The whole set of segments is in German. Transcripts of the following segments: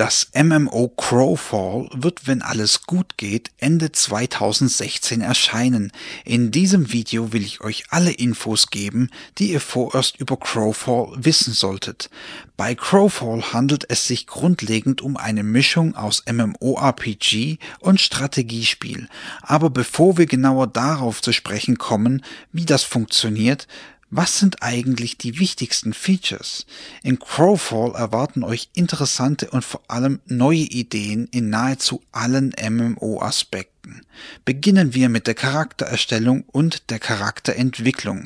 Das MMO Crowfall wird, wenn alles gut geht, Ende 2016 erscheinen. In diesem Video will ich euch alle Infos geben, die ihr vorerst über Crowfall wissen solltet. Bei Crowfall handelt es sich grundlegend um eine Mischung aus MMORPG und Strategiespiel. Aber bevor wir genauer darauf zu sprechen kommen, wie das funktioniert, was sind eigentlich die wichtigsten Features? In Crowfall erwarten euch interessante und vor allem neue Ideen in nahezu allen MMO-Aspekten. Beginnen wir mit der Charaktererstellung und der Charakterentwicklung.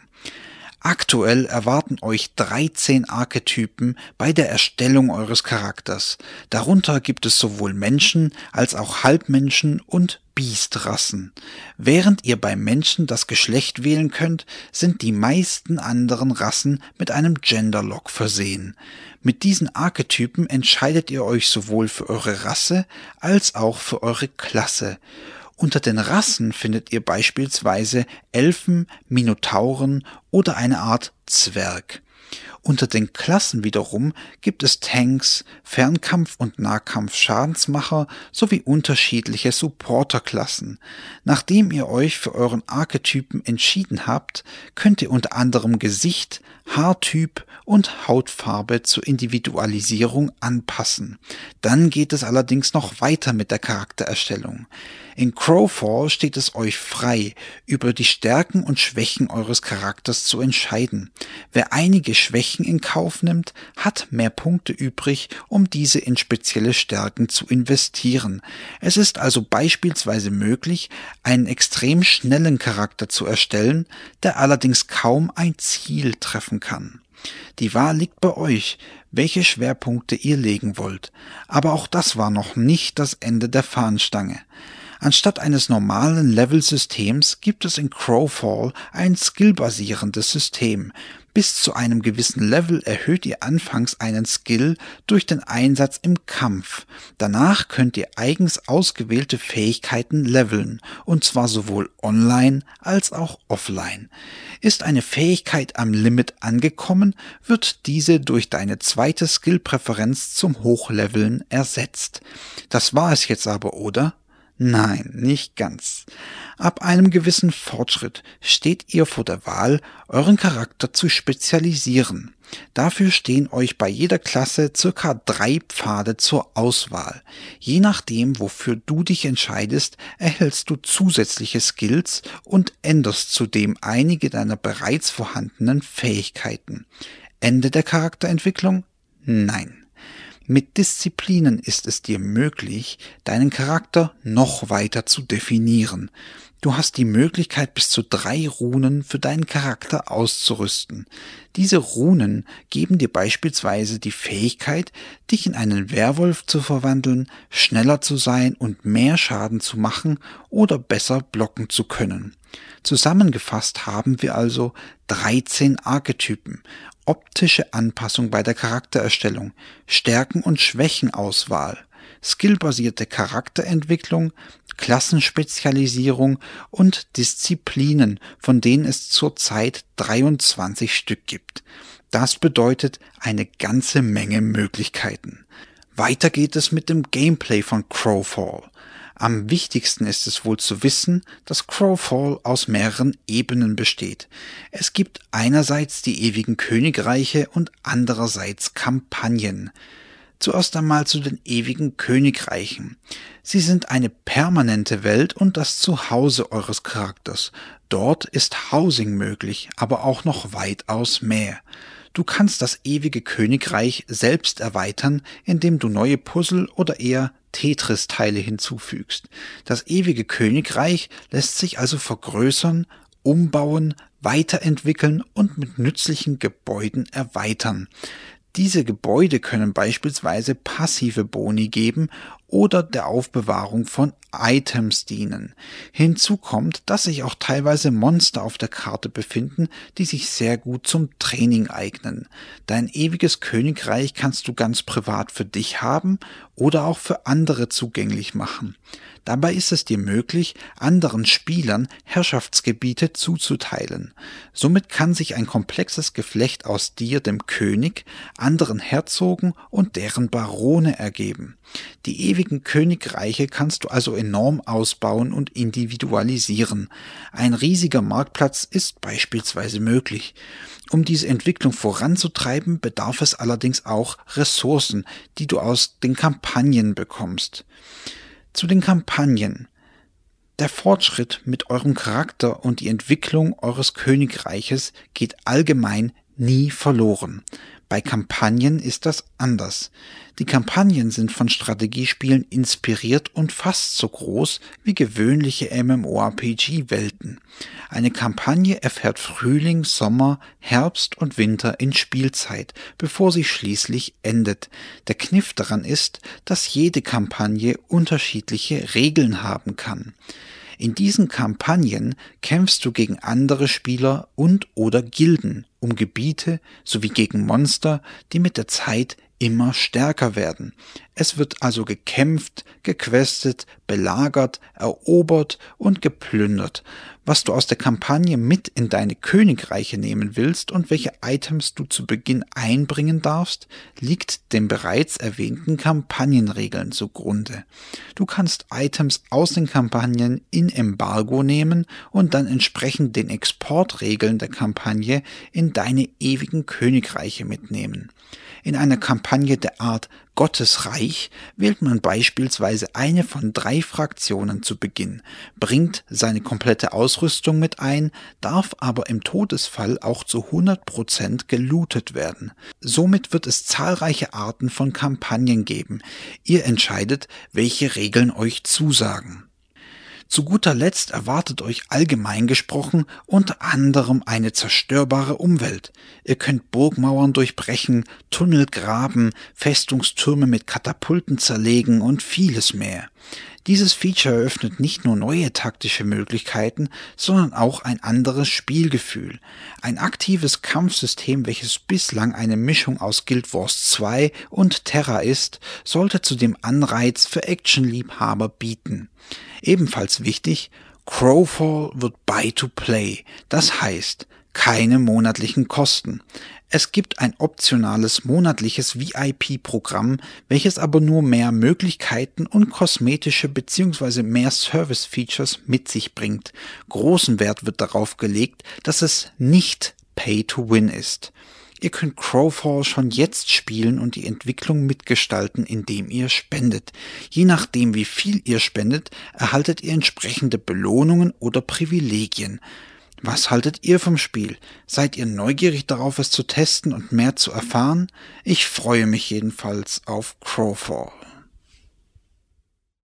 Aktuell erwarten euch 13 Archetypen bei der Erstellung eures Charakters. Darunter gibt es sowohl Menschen als auch Halbmenschen und Biest-Rassen. Während ihr beim Menschen das Geschlecht wählen könnt, sind die meisten anderen Rassen mit einem Gender-Lock versehen. Mit diesen Archetypen entscheidet ihr euch sowohl für eure Rasse als auch für eure Klasse. Unter den Rassen findet ihr beispielsweise Elfen, Minotauren oder eine Art Zwerg. Unter den Klassen wiederum gibt es Tanks, Fernkampf- und Nahkampf-Schadensmacher sowie unterschiedliche Supporterklassen. Nachdem ihr euch für euren Archetypen entschieden habt, könnt ihr unter anderem Gesicht, Haartyp und Hautfarbe zur Individualisierung anpassen. Dann geht es allerdings noch weiter mit der Charaktererstellung. In Crowfall steht es euch frei, über die Stärken und Schwächen eures Charakters zu entscheiden. Wer einige Schwächen in Kauf nimmt, hat mehr Punkte übrig, um diese in spezielle Stärken zu investieren. Es ist also beispielsweise möglich, einen extrem schnellen Charakter zu erstellen, der allerdings kaum ein Ziel treffen kann. Die Wahl liegt bei euch, welche Schwerpunkte ihr legen wollt. Aber auch das war noch nicht das Ende der Fahnenstange. Anstatt eines normalen Levelsystems gibt es in Crowfall ein skillbasierendes System. Bis zu einem gewissen Level erhöht ihr anfangs einen Skill durch den Einsatz im Kampf. Danach könnt ihr eigens ausgewählte Fähigkeiten leveln, und zwar sowohl online als auch offline. Ist eine Fähigkeit am Limit angekommen, wird diese durch deine zweite Skillpräferenz zum Hochleveln ersetzt. Das war es jetzt aber, oder? Nein, nicht ganz. Ab einem gewissen Fortschritt steht ihr vor der Wahl, euren Charakter zu spezialisieren. Dafür stehen euch bei jeder Klasse circa 3 Pfade zur Auswahl. Je nachdem, wofür du dich entscheidest, erhältst du zusätzliche Skills und änderst zudem einige deiner bereits vorhandenen Fähigkeiten. Ende der Charakterentwicklung? Nein. Mit Disziplinen ist es dir möglich, deinen Charakter noch weiter zu definieren. Du hast die Möglichkeit, bis zu 3 Runen für deinen Charakter auszurüsten. Diese Runen geben dir beispielsweise die Fähigkeit, dich in einen Werwolf zu verwandeln, schneller zu sein und mehr Schaden zu machen oder besser blocken zu können. Zusammengefasst haben wir also 13 Archetypen, optische Anpassung bei der Charaktererstellung, Stärken- und Schwächenauswahl, skillbasierte Charakterentwicklung, Klassenspezialisierung und Disziplinen, von denen es zurzeit 23 Stück gibt. Das bedeutet eine ganze Menge Möglichkeiten. Weiter geht es mit dem Gameplay von Crowfall. Am wichtigsten ist es wohl zu wissen, dass Crowfall aus mehreren Ebenen besteht. Es gibt einerseits die ewigen Königreiche und andererseits Kampagnen. Zuerst einmal zu den ewigen Königreichen. Sie sind eine permanente Welt und das Zuhause eures Charakters. Dort ist Housing möglich, aber auch noch weitaus mehr. Du kannst das ewige Königreich selbst erweitern, indem du neue Puzzle oder eher Tetris-Teile hinzufügst. Das ewige Königreich lässt sich also vergrößern, umbauen, weiterentwickeln und mit nützlichen Gebäuden erweitern. Diese Gebäude können beispielsweise passive Boni geben oder der Aufbewahrung von Items dienen. Hinzu kommt, dass sich auch teilweise Monster auf der Karte befinden, die sich sehr gut zum Training eignen. Dein ewiges Königreich kannst du ganz privat für dich haben oder auch für andere zugänglich machen. Dabei ist es dir möglich, anderen Spielern Herrschaftsgebiete zuzuteilen. Somit kann sich ein komplexes Geflecht aus dir, dem König, anderen Herzogen und deren Barone ergeben. Die ewigen Königreiche kannst du also enorm ausbauen und individualisieren. Ein riesiger Marktplatz ist beispielsweise möglich. Um diese Entwicklung voranzutreiben, bedarf es allerdings auch Ressourcen, die du aus den Kampagnen bekommst. Zu den Kampagnen. Der Fortschritt mit eurem Charakter und die Entwicklung eures Königreiches geht allgemein nie verloren. Bei Kampagnen ist das anders. Die Kampagnen sind von Strategiespielen inspiriert und fast so groß wie gewöhnliche MMORPG-Welten. Eine Kampagne erfährt Frühling, Sommer, Herbst und Winter in Spielzeit, bevor sie schließlich endet. Der Kniff daran ist, dass jede Kampagne unterschiedliche Regeln haben kann. In diesen Kampagnen kämpfst du gegen andere Spieler und/oder Gilden, um Gebiete sowie gegen Monster, die mit der Zeit immer stärker werden. Es wird also gekämpft, gequestet, belagert, erobert und geplündert. Was du aus der Kampagne mit in deine Königreiche nehmen willst und welche Items du zu Beginn einbringen darfst, liegt den bereits erwähnten Kampagnenregeln zugrunde. Du kannst Items aus den Kampagnen in Embargo nehmen und dann entsprechend den Exportregeln der Kampagne in deine ewigen Königreiche mitnehmen. In einer Kampagne der Art Gottesreich wählt man beispielsweise eine von 3 Fraktionen zu Beginn, bringt seine komplette Ausrüstung mit ein, darf aber im Todesfall auch zu 100% gelootet werden. Somit wird es zahlreiche Arten von Kampagnen geben. Ihr entscheidet, welche Regeln euch zusagen. Zu guter Letzt erwartet euch allgemein gesprochen unter anderem eine zerstörbare Umwelt. Ihr könnt Burgmauern durchbrechen, Tunnel graben, Festungstürme mit Katapulten zerlegen und vieles mehr. Dieses Feature eröffnet nicht nur neue taktische Möglichkeiten, sondern auch ein anderes Spielgefühl. Ein aktives Kampfsystem, welches bislang eine Mischung aus Guild Wars 2 und Terra ist, sollte zudem Anreiz für Actionliebhaber bieten. Ebenfalls wichtig, Crowfall wird Buy-to-Play, das heißt keine monatlichen Kosten. Es gibt ein optionales monatliches VIP-Programm, welches aber nur mehr Möglichkeiten und kosmetische bzw. mehr Service-Features mit sich bringt. Großen Wert wird darauf gelegt, dass es nicht Pay-to-Win ist. Ihr könnt Crowfall schon jetzt spielen und die Entwicklung mitgestalten, indem ihr spendet. Je nachdem, wie viel ihr spendet, erhaltet ihr entsprechende Belohnungen oder Privilegien. Was haltet ihr vom Spiel? Seid ihr neugierig darauf, es zu testen und mehr zu erfahren? Ich freue mich jedenfalls auf Crowfall.